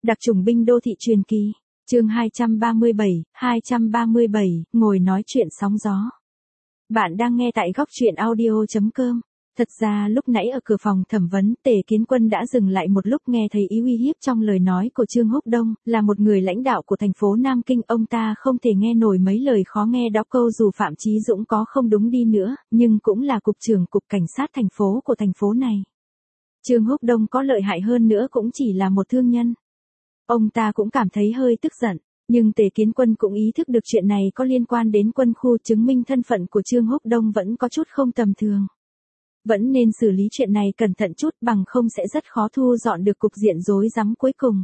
Đặc chủng binh đô thị truyền kỳ. Chương 237, ngồi nói chuyện sóng gió. Bạn đang nghe tại góc truyện audio.com. Thật ra lúc nãy ở cửa phòng thẩm vấn, Tề Kiến Quân đã dừng lại một lúc, nghe thấy ý uy hiếp trong lời nói của Trương Húc Đông, là một người lãnh đạo của thành phố Nam Kinh, ông ta không thể nghe nổi mấy lời khó nghe đó. Câu dù Phạm Chí Dũng có không đúng đi nữa, nhưng cũng là cục trưởng cục cảnh sát thành phố của thành phố này. Trương Húc Đông có lợi hại hơn nữa cũng chỉ là một thương nhân. Ông ta cũng cảm thấy hơi tức giận, nhưng Tề Kiến Quân cũng ý thức được chuyện này có liên quan đến quân khu, chứng minh thân phận của Trương Húc Đông vẫn có chút không tầm thường. Vẫn nên xử lý chuyện này cẩn thận chút, bằng không sẽ rất khó thu dọn được cục diện rối rắm cuối cùng.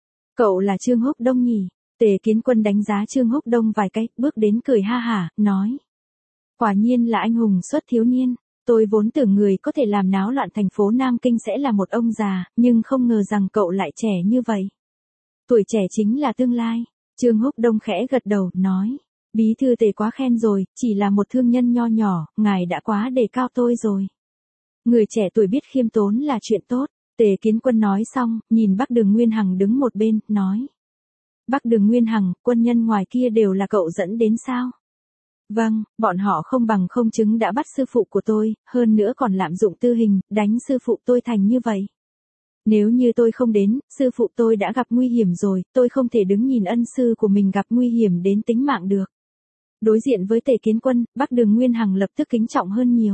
Cậu là Trương Húc Đông nhỉ? Tề Kiến Quân đánh giá Trương Húc Đông vài cái, bước đến cười ha hả, nói. Quả nhiên là anh hùng xuất thiếu niên. Tôi vốn tưởng người có thể làm náo loạn thành phố Nam Kinh sẽ là một ông già, nhưng không ngờ rằng cậu lại trẻ như vậy. Tuổi trẻ chính là tương lai. Trương Húc Đông khẽ gật đầu, nói. Bí thư Tề quá khen rồi, chỉ là một thương nhân nho nhỏ, ngài đã quá đề cao tôi rồi. Người trẻ tuổi biết khiêm tốn là chuyện tốt. Tề Kiến Quân nói xong, nhìn Bắc Đường Nguyên Hằng đứng một bên, nói. Bắc Đường Nguyên Hằng, quân nhân ngoài kia đều là cậu dẫn đến sao? Vâng, bọn họ không bằng không chứng đã bắt sư phụ của tôi, hơn nữa còn lạm dụng tư hình, đánh sư phụ tôi thành như vậy. Nếu như tôi không đến, sư phụ tôi đã gặp nguy hiểm rồi, tôi không thể đứng nhìn ân sư của mình gặp nguy hiểm đến tính mạng được. Đối diện với Tề Kiến Quân, Bắc Đường Nguyên Hằng lập tức kính trọng hơn nhiều.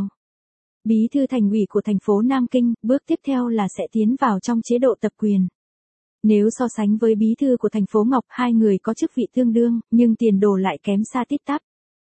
Bí thư thành ủy của thành phố Nam Kinh, bước tiếp theo là sẽ tiến vào trong chế độ tập quyền. Nếu so sánh với bí thư của thành phố Ngọc, hai người có chức vị tương đương, nhưng tiền đồ lại kém xa tít tắp.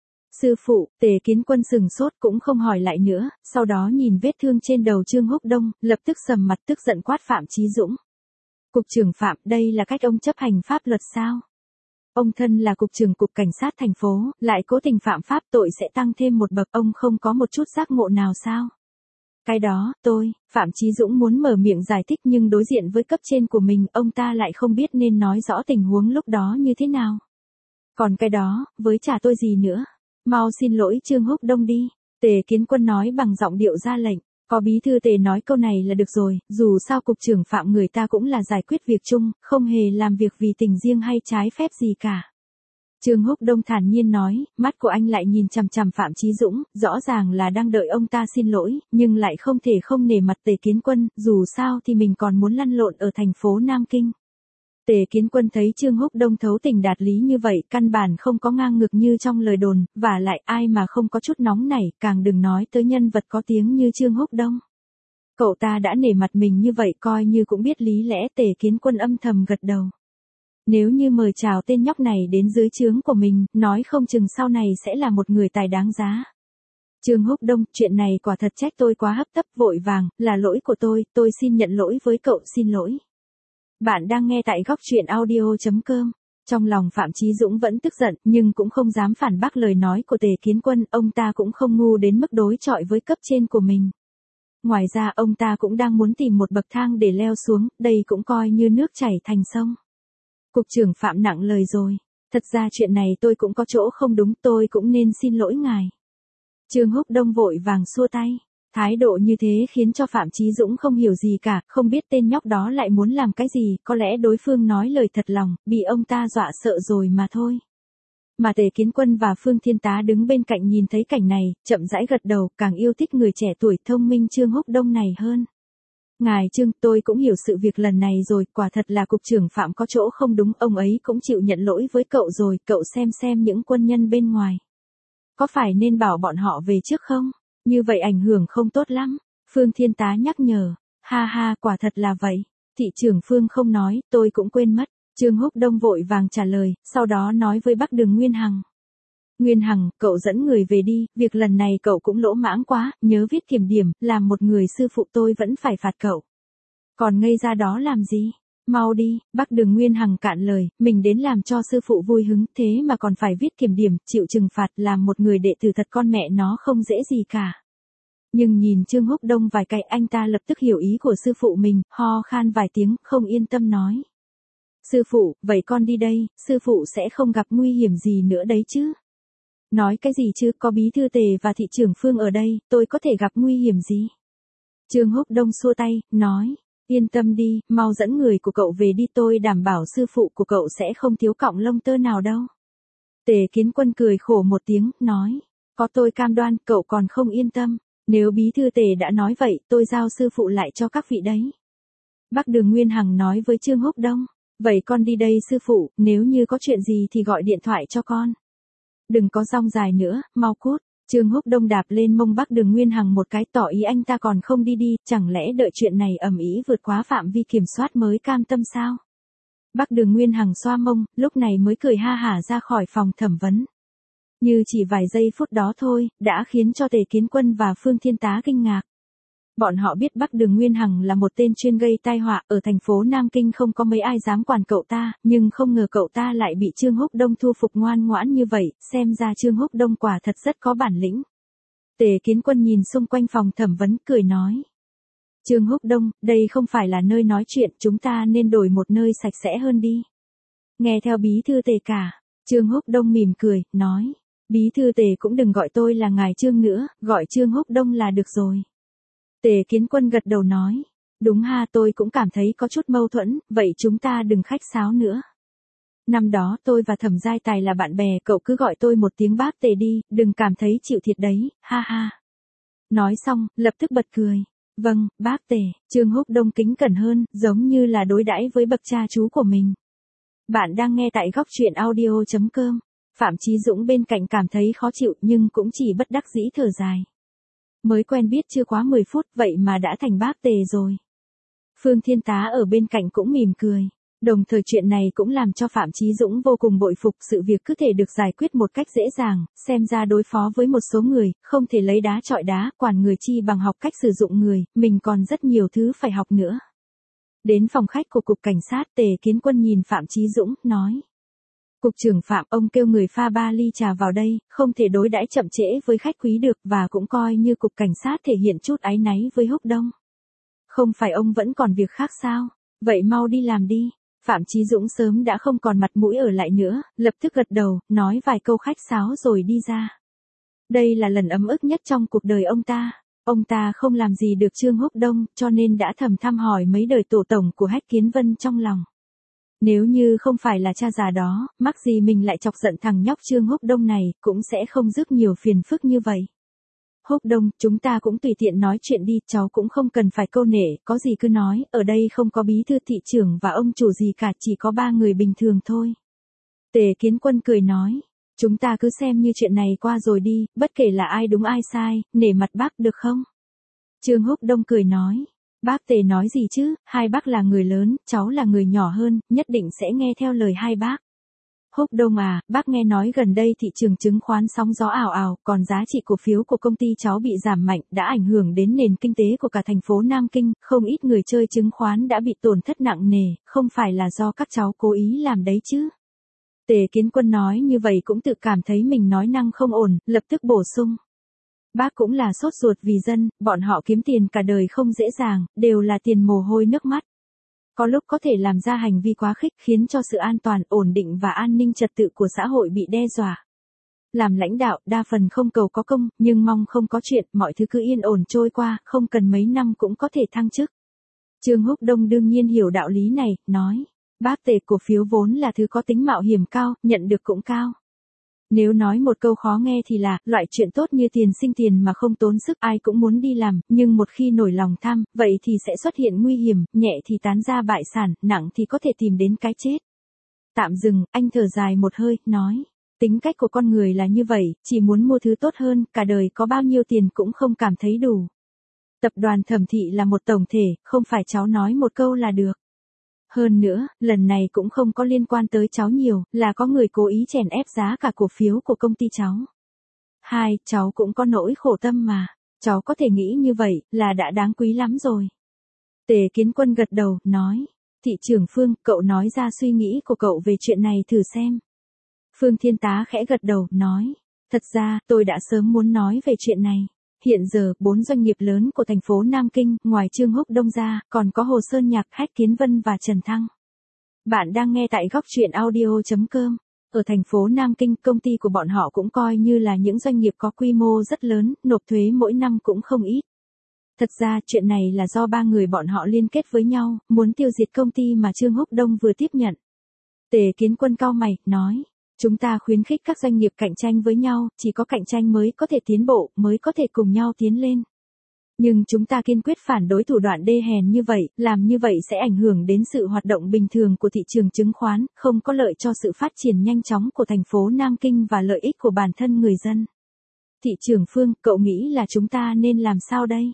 Sư phụ, Tề Kiến Quân sừng sốt cũng không hỏi lại nữa, sau đó nhìn vết thương trên đầu Trương Húc Đông, lập tức sầm mặt tức giận quát Phạm Chí Dũng. Cục trưởng Phạm, đây là cách ông chấp hành pháp luật sao? Ông thân là cục trưởng cục cảnh sát thành phố, lại cố tình phạm pháp, tội sẽ tăng thêm một bậc, ông không có một chút giác ngộ nào sao? Cái đó, Phạm Chí Dũng muốn mở miệng giải thích nhưng đối diện với cấp trên của mình, ông ta lại không biết nên nói rõ tình huống lúc đó như thế nào. Còn cái đó, với chả tôi gì nữa. Mau xin lỗi Trương Húc Đông đi. Tề Kiến Quân nói bằng giọng điệu ra lệnh. Có bí thư Tề nói câu này là được rồi, dù sao cục trưởng Phạm người ta cũng là giải quyết việc chung, không hề làm việc vì tình riêng hay trái phép gì cả. Trương Húc Đông thản nhiên nói, mắt của anh lại nhìn chằm chằm Phạm Chí Dũng, rõ ràng là đang đợi ông ta xin lỗi, nhưng lại không thể không nể mặt Tề Kiến Quân, dù sao thì mình còn muốn lăn lộn ở thành phố Nam Kinh. Tề Kiến Quân thấy Trương Húc Đông thấu tình đạt lý như vậy, căn bản không có ngang ngược như trong lời đồn, và lại ai mà không có chút nóng nảy, càng đừng nói tới nhân vật có tiếng như Trương Húc Đông. Cậu ta đã nể mặt mình như vậy coi như cũng biết lý lẽ. Tề Kiến Quân âm thầm gật đầu. Nếu như mời chào tên nhóc này đến dưới trướng của mình, nói không chừng sau này sẽ là một người tài đáng giá. Trương Húc Đông, chuyện này quả thật trách tôi quá hấp tấp vội vàng, là lỗi của tôi xin nhận lỗi với cậu, xin lỗi. Bạn đang nghe tại góc truyện audio.com. Trong lòng Phạm Chí Dũng vẫn tức giận, nhưng cũng không dám phản bác lời nói của Tề Kiến Quân, ông ta cũng không ngu đến mức đối chọi với cấp trên của mình. Ngoài ra ông ta cũng đang muốn tìm một bậc thang để leo xuống, đây cũng coi như nước chảy thành sông. Cục trưởng Phạm nặng lời rồi. Thật ra chuyện này tôi cũng có chỗ không đúng, tôi cũng nên xin lỗi ngài. Trương Húc Đông vội vàng xua tay. Thái độ như thế khiến cho Phạm Chí Dũng không hiểu gì cả, không biết tên nhóc đó lại muốn làm cái gì, có lẽ đối phương nói lời thật lòng, bị ông ta dọa sợ rồi mà thôi. Mà Tề Kiến Quân và Phương Thiên Tá đứng bên cạnh nhìn thấy cảnh này, chậm rãi gật đầu, càng yêu thích người trẻ tuổi thông minh Trương Húc Đông này hơn. Ngài Trương, tôi cũng hiểu sự việc lần này rồi, quả thật là cục trưởng Phạm có chỗ không đúng, ông ấy cũng chịu nhận lỗi với cậu rồi, cậu xem những quân nhân bên ngoài. Có phải nên bảo bọn họ về trước không? Như vậy ảnh hưởng không tốt lắm. Phương Thiên Tá nhắc nhở. Ha ha, quả thật là vậy. Thị trưởng Phương không nói, tôi cũng quên mất. Trương Húc Đông vội vàng trả lời, sau đó nói với Bắc Đường Nguyên Hằng. Nguyên Hằng, cậu dẫn người về đi, việc lần này cậu cũng lỗ mãng quá, nhớ viết kiểm điểm, làm một người sư phụ tôi vẫn phải phạt cậu. Còn ngây ra đó làm gì? Mau đi, Bắc Đường Nguyên Hằng cạn lời, mình đến làm cho sư phụ vui hứng, thế mà còn phải viết kiểm điểm, chịu trừng phạt, làm một người đệ tử thật con mẹ nó không dễ gì cả. Nhưng nhìn Trương Húc Đông vài cái, anh ta lập tức hiểu ý của sư phụ mình, ho khan vài tiếng, không yên tâm nói. Sư phụ, vậy con đi đây, sư phụ sẽ không gặp nguy hiểm gì nữa đấy chứ? Nói cái gì chứ, có bí thư Tề và thị trưởng Phương ở đây, tôi có thể gặp nguy hiểm gì? Trương Húc Đông xua tay, nói. Yên tâm đi, mau dẫn người của cậu về đi, tôi đảm bảo sư phụ của cậu sẽ không thiếu cọng lông tơ nào đâu. Tề Kiến Quân cười khổ một tiếng, nói, có tôi cam đoan, cậu còn không yên tâm, nếu bí thư Tề đã nói vậy, tôi giao sư phụ lại cho các vị đấy. Bắc Đường Nguyên Hằng nói với Trương Húc Đông, vậy con đi đây sư phụ, nếu như có chuyện gì thì gọi điện thoại cho con. Đừng có rong dài nữa, mau cút. Trương Húc Đông đạp lên mông Bắc Đường Nguyên Hằng một cái, tỏ ý anh ta còn không đi, chẳng lẽ đợi chuyện này ầm ĩ vượt quá phạm vi kiểm soát mới cam tâm sao? Bắc Đường Nguyên Hằng xoa mông, lúc này mới cười ha hả ra khỏi phòng thẩm vấn. Như chỉ vài giây phút đó thôi, đã khiến cho Tề Kiến Quân và Phương Thiên Tá kinh ngạc. Bọn họ biết Bắc Đường Nguyên Hằng là một tên chuyên gây tai họa, ở thành phố Nam Kinh không có mấy ai dám quản cậu ta, nhưng không ngờ cậu ta lại bị Trương Húc Đông thu phục ngoan ngoãn như vậy, xem ra Trương Húc Đông quả thật rất có bản lĩnh. Tề Kiến Quân nhìn xung quanh phòng thẩm vấn, cười nói. Trương Húc Đông, đây không phải là nơi nói chuyện, chúng ta nên đổi một nơi sạch sẽ hơn đi. Nghe theo bí thư Tề cả. Trương Húc Đông mỉm cười, nói. Bí thư Tề cũng đừng gọi tôi là ngài Trương nữa, gọi Trương Húc Đông là được rồi. Tề Kiến Quân gật đầu nói. Đúng ha, tôi cũng cảm thấy có chút mâu thuẫn, vậy chúng ta đừng khách sáo nữa. Năm đó tôi và Thẩm Giai Tài là bạn bè, cậu cứ gọi tôi một tiếng bác Tề đi, đừng cảm thấy chịu thiệt đấy, ha ha. Nói xong, lập tức bật cười. Vâng, bác Tề. Trương Húc Đông kính cẩn hơn, giống như là đối đãi với bậc cha chú của mình. Bạn đang nghe tại góc truyện audio.com. Phạm Chí Dũng bên cạnh cảm thấy khó chịu nhưng cũng chỉ bất đắc dĩ thở dài. Mới quen biết chưa quá 10 phút vậy mà đã thành bác Tề rồi. Phương Thiên Tá ở bên cạnh cũng mỉm cười. Đồng thời chuyện này cũng làm cho Phạm Chí Dũng vô cùng bội phục, sự việc cứ thể được giải quyết một cách dễ dàng, xem ra đối phó với một số người, không thể lấy đá chọi đá, quản người chi bằng học cách sử dụng người, mình còn rất nhiều thứ phải học nữa. Đến phòng khách của Cục Cảnh sát, Tề Kiến Quân nhìn Phạm Chí Dũng, nói. Cục trưởng Phạm, ông kêu người pha 3 ly trà vào đây, không thể đối đãi chậm trễ với khách quý được, và cũng coi như Cục Cảnh sát thể hiện chút áy náy với Húc Đông. Không phải ông vẫn còn việc khác sao? Vậy mau đi làm đi. Phạm Chí Dũng sớm đã không còn mặt mũi ở lại nữa, lập tức gật đầu, nói vài câu khách sáo rồi đi ra. Đây là lần ấm ức nhất trong cuộc đời ông ta. Ông ta không làm gì được Trương Húc Đông, cho nên đã thầm thăm hỏi mấy đời tổ tổng của Hách Kiến Vân trong lòng. Nếu như không phải là cha già đó, mắc gì mình lại chọc giận thằng nhóc Trương Húc Đông này, cũng sẽ không rước nhiều phiền phức như vậy. Húc Đông, chúng ta cũng tùy tiện nói chuyện đi, cháu cũng không cần phải câu nể, có gì cứ nói, ở đây không có bí thư thị trưởng và ông chủ gì cả, chỉ có 3 người bình thường thôi. Tề Kiến Quân cười nói, chúng ta cứ xem như chuyện này qua rồi đi, bất kể là ai đúng ai sai, nể mặt bác được không? Trương Húc Đông cười nói, bác Tề nói gì chứ, hai bác là người lớn, cháu là người nhỏ hơn, nhất định sẽ nghe theo lời hai bác. Húc Đông à, bác nghe nói gần đây thị trường chứng khoán sóng gió ảo ảo, còn giá trị cổ phiếu của công ty cháu bị giảm mạnh, đã ảnh hưởng đến nền kinh tế của cả thành phố Nam Kinh, không ít người chơi chứng khoán đã bị tổn thất nặng nề, không phải là do các cháu cố ý làm đấy chứ. Tề Kiến Quân nói như vậy cũng tự cảm thấy mình nói năng không ổn, lập tức bổ sung. Bác cũng là sốt ruột vì dân, bọn họ kiếm tiền cả đời không dễ dàng, đều là tiền mồ hôi nước mắt. Có lúc có thể làm ra hành vi quá khích khiến cho sự an toàn, ổn định và an ninh trật tự của xã hội bị đe dọa. Làm lãnh đạo, đa phần không cầu có công, nhưng mong không có chuyện, mọi thứ cứ yên ổn trôi qua, không cần mấy năm cũng có thể thăng chức. Trương Húc Đông đương nhiên hiểu đạo lý này, nói, bác Tề, cổ phiếu vốn là thứ có tính mạo hiểm cao, nhận được cũng cao. Nếu nói một câu khó nghe thì là, loại chuyện tốt như tiền sinh tiền mà không tốn sức ai cũng muốn đi làm, nhưng một khi nổi lòng tham, vậy thì sẽ xuất hiện nguy hiểm, nhẹ thì tán ra bại sản, nặng thì có thể tìm đến cái chết. Tạm dừng, anh thở dài một hơi, nói, tính cách của con người là như vậy, chỉ muốn mua thứ tốt hơn, cả đời có bao nhiêu tiền cũng không cảm thấy đủ. Tập đoàn Thẩm Thị là một tổng thể, không phải cháu nói một câu là được. Hơn nữa, lần này cũng không có liên quan tới cháu nhiều, là có người cố ý chèn ép giá cả cổ phiếu của công ty cháu. Cháu cũng có nỗi khổ tâm mà, cháu có thể nghĩ như vậy, là đã đáng quý lắm rồi. Tề Kiến Quân gật đầu, nói, thị trưởng Phương, cậu nói ra suy nghĩ của cậu về chuyện này thử xem. Phương Thiên Tá khẽ gật đầu, nói, thật ra, tôi đã sớm muốn nói về chuyện này. Hiện giờ, 4 doanh nghiệp lớn của thành phố Nam Kinh, ngoài Trương Húc Đông ra, còn có Hồ Sơn Nhạc, Hách Kiến Vân và Trần Thăng. Bạn đang nghe tại góc truyện audio.com. Ở thành phố Nam Kinh, công ty của bọn họ cũng coi như là những doanh nghiệp có quy mô rất lớn, nộp thuế mỗi năm cũng không ít. Thật ra chuyện này là do ba người bọn họ liên kết với nhau, muốn tiêu diệt công ty mà Trương Húc Đông vừa tiếp nhận. Tề Kiến Quân cau mày, nói, chúng ta khuyến khích các doanh nghiệp cạnh tranh với nhau, chỉ có cạnh tranh mới có thể tiến bộ, mới có thể cùng nhau tiến lên. Nhưng chúng ta kiên quyết phản đối thủ đoạn đê hèn như vậy, làm như vậy sẽ ảnh hưởng đến sự hoạt động bình thường của thị trường chứng khoán, không có lợi cho sự phát triển nhanh chóng của thành phố Nam Kinh và lợi ích của bản thân người dân. Thị trưởng Phương, cậu nghĩ là chúng ta nên làm sao đây?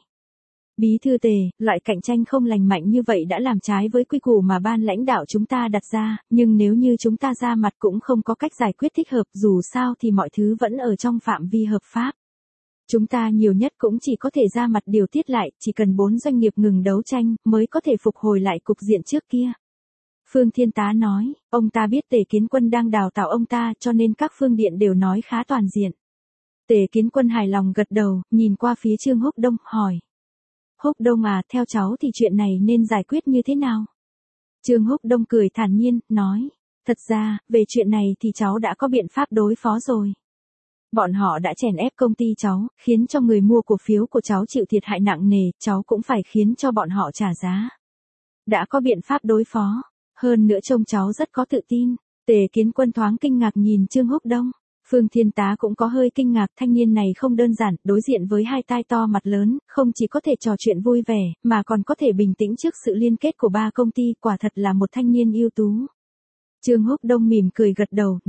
Bí thư Tề, loại cạnh tranh không lành mạnh như vậy đã làm trái với quy củ mà ban lãnh đạo chúng ta đặt ra, nhưng nếu như chúng ta ra mặt cũng không có cách giải quyết thích hợp, dù sao thì mọi thứ vẫn ở trong phạm vi hợp pháp. Chúng ta nhiều nhất cũng chỉ có thể ra mặt điều tiết lại, chỉ cần 4 doanh nghiệp ngừng đấu tranh, mới có thể phục hồi lại cục diện trước kia. Phương Thiên Tá nói, ông ta biết Tề Kiến Quân đang đào tạo ông ta cho nên các phương điện đều nói khá toàn diện. Tề Kiến Quân hài lòng gật đầu, nhìn qua phía Trương Húc Đông, hỏi. Húc Đông à, theo cháu thì chuyện này nên giải quyết như thế nào? Trương Húc Đông cười thản nhiên, nói, thật ra, về chuyện này thì cháu đã có biện pháp đối phó rồi. Bọn họ đã chèn ép công ty cháu, khiến cho người mua cổ phiếu của cháu chịu thiệt hại nặng nề, cháu cũng phải khiến cho bọn họ trả giá. Đã có biện pháp đối phó, hơn nữa trông cháu rất có tự tin. Tề Kiến Quân thoáng kinh ngạc nhìn Trương Húc Đông. Phương Thiên Tá cũng có hơi kinh ngạc, thanh niên này không đơn giản, đối diện với hai tai to mặt lớn, không chỉ có thể trò chuyện vui vẻ, mà còn có thể bình tĩnh trước sự liên kết của ba công ty, quả thật là một thanh niên ưu tú. Trương Húc Đông mỉm cười gật đầu,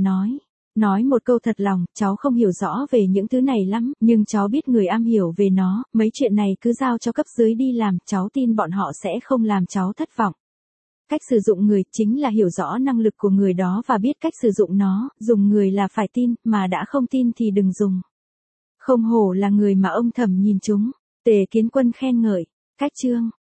nói một câu thật lòng, cháu không hiểu rõ về những thứ này lắm, nhưng cháu biết người am hiểu về nó, mấy chuyện này cứ giao cho cấp dưới đi làm, cháu tin bọn họ sẽ không làm cháu thất vọng. Cách sử dụng người chính là hiểu rõ năng lực của người đó và biết cách sử dụng nó, dùng người là phải tin, mà đã không tin thì đừng dùng. Không hổ là người mà ông Thẩm nhìn chúng. Tề Kiến Quân khen ngợi, cách chương.